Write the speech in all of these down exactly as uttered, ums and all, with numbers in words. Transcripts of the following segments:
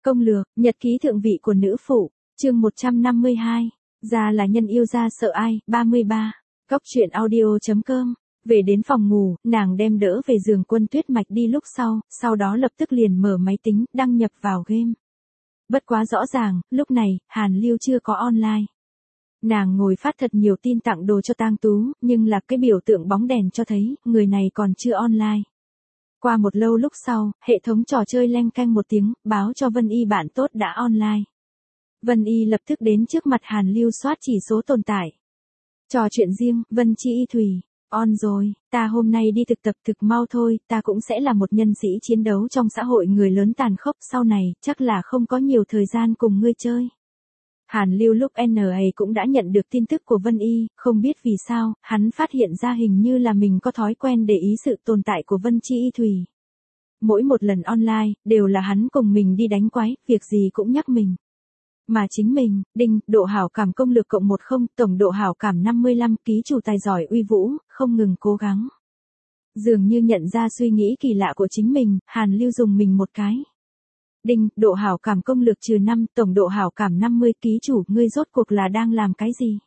Công lược, nhật ký thượng vị của nữ phụ, chương một trăm năm mươi hai, già là nhân yêu ra sợ ai, ba mươi ba, Cóc truyện audio.com. Về đến phòng ngủ, nàng đem đỡ về giường Quân Tuyết Mạch đi lúc sau, sau đó lập tức liền mở máy tính, đăng nhập vào game. Bất quá rõ ràng, lúc này, Hàn Lưu chưa có online. Nàng ngồi phát thật nhiều tin tặng đồ cho Tang Tú, nhưng là cái biểu tượng bóng đèn cho thấy, người này còn chưa online. Qua một lâu lúc sau, hệ thống trò chơi leng canh một tiếng, báo cho Vân Y bạn tốt đã online. Vân Y lập tức đến trước mặt Hàn Lưu soát chỉ số tồn tại. Trò chuyện riêng, Vân Chi Y Thủy, on rồi, ta hôm nay đi thực tập thực mau thôi, ta cũng sẽ là một nhân sĩ chiến đấu trong xã hội người lớn tàn khốc, sau này, chắc là không có nhiều thời gian cùng ngươi chơi. Hàn Lưu lúc en a cũng đã nhận được tin tức của Vân Y, không biết vì sao, hắn phát hiện ra hình như là mình có thói quen để ý sự tồn tại của Vân Chi Y Thủy. Mỗi một lần online, đều là hắn cùng mình đi đánh quái, việc gì cũng nhắc mình. Mà chính mình, đinh, độ hảo cảm công lược cộng một không, tổng độ hảo cảm năm mươi lăm, ký chủ tài giỏi uy vũ, không ngừng cố gắng. Dường như nhận ra suy nghĩ kỳ lạ của chính mình, Hàn Lưu dùng mình một cái. Đinh, độ hảo cảm công lược trừ năm, tổng độ hảo cảm năm mươi, ký chủ, ngươi rốt cuộc là đang làm cái gì?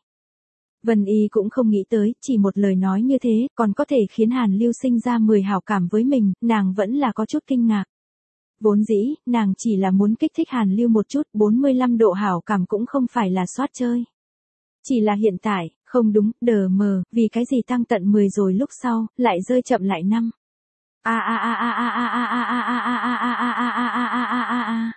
Vân Y cũng không nghĩ tới, chỉ một lời nói như thế, còn có thể khiến Hàn Lưu sinh ra mười hảo cảm với mình, nàng vẫn là có chút kinh ngạc. Vốn dĩ, nàng chỉ là muốn kích thích Hàn Lưu một chút, bốn mươi lăm độ hảo cảm cũng không phải là soát chơi. Chỉ là hiện tại, không đúng, đờ mờ, vì cái gì tăng tận mười rồi lúc sau, lại rơi chậm lại năm. A a a a a a a a a a a a a a a a a a a.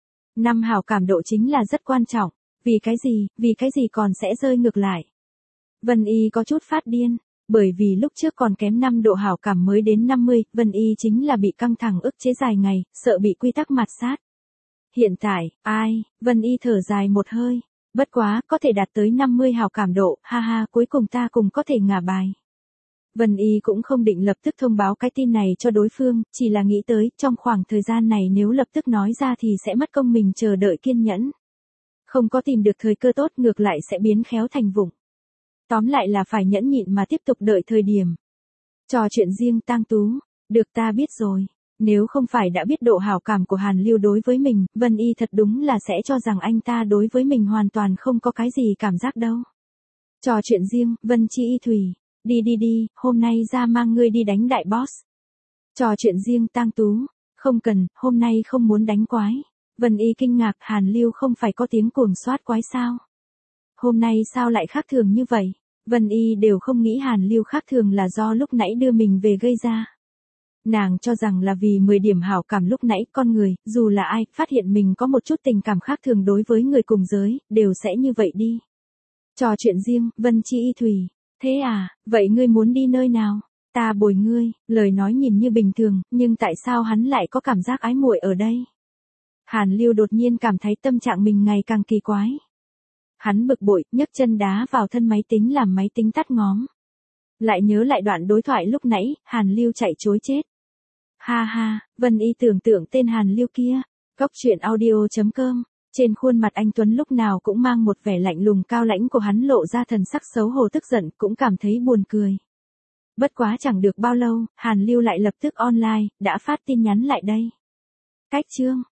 Năm hảo cảm độ chính là rất quan trọng, vì cái gì, vì cái gì còn sẽ rơi ngược lại. Vân Y có chút phát điên, bởi vì lúc trước còn kém năm độ hảo cảm mới đến năm mươi, Vân Y chính là bị căng thẳng ức chế dài ngày, sợ bị quy tắc mạt sát. Hiện tại, ai, Vân Y thở dài một hơi, bất quá, có thể đạt tới năm mươi hảo cảm độ, ha ha, cuối cùng ta cùng có thể ngả bài. Vân Y cũng không định lập tức thông báo cái tin này cho đối phương, chỉ là nghĩ tới, trong khoảng thời gian này nếu lập tức nói ra thì sẽ mất công mình chờ đợi kiên nhẫn. Không có tìm được thời cơ tốt ngược lại sẽ biến khéo thành vụng. Tóm lại là phải nhẫn nhịn mà tiếp tục đợi thời điểm. Trò chuyện riêng Tang Tú, được ta biết rồi. Nếu không phải đã biết độ hảo cảm của Hàn Lưu đối với mình, Vân Y thật đúng là sẽ cho rằng anh ta đối với mình hoàn toàn không có cái gì cảm giác đâu. Trò chuyện riêng, Vân Chi Y Thủy, đi đi đi, hôm nay ra mang ngươi đi đánh đại boss. Trò chuyện riêng Tang Tú, không cần, hôm nay không muốn đánh quái. Vân Y kinh ngạc, Hàn Lưu không phải có tiếng cuồng soát quái sao? Hôm nay sao lại khác thường như vậy? Vân Y đều không nghĩ Hàn Lưu khác thường là do lúc nãy đưa mình về gây ra. Nàng cho rằng là vì mười điểm hảo cảm lúc nãy, con người, dù là ai, phát hiện mình có một chút tình cảm khác thường đối với người cùng giới, đều sẽ như vậy đi. Trò chuyện riêng, Vân Chi Y Thủy, thế à, vậy ngươi muốn đi nơi nào? Ta bồi ngươi, lời nói nhìn như bình thường, nhưng tại sao hắn lại có cảm giác ái muội ở đây? Hàn Lưu đột nhiên cảm thấy tâm trạng mình ngày càng kỳ quái. Hắn bực bội, nhấc chân đá vào thân máy tính làm máy tính tắt ngóm. Lại nhớ lại đoạn đối thoại lúc nãy, Hàn Lưu chạy trối chết. Ha ha, Vân Y tưởng tượng tên Hàn Lưu kia. Cóc truyện audio.com. Trên khuôn mặt anh Tuấn lúc nào cũng mang một vẻ lạnh lùng cao lãnh của hắn lộ ra thần sắc xấu hổ tức giận, cũng cảm thấy buồn cười. Bất quá chẳng được bao lâu, Hàn Lưu lại lập tức online, đã phát tin nhắn lại đây. Cách chương,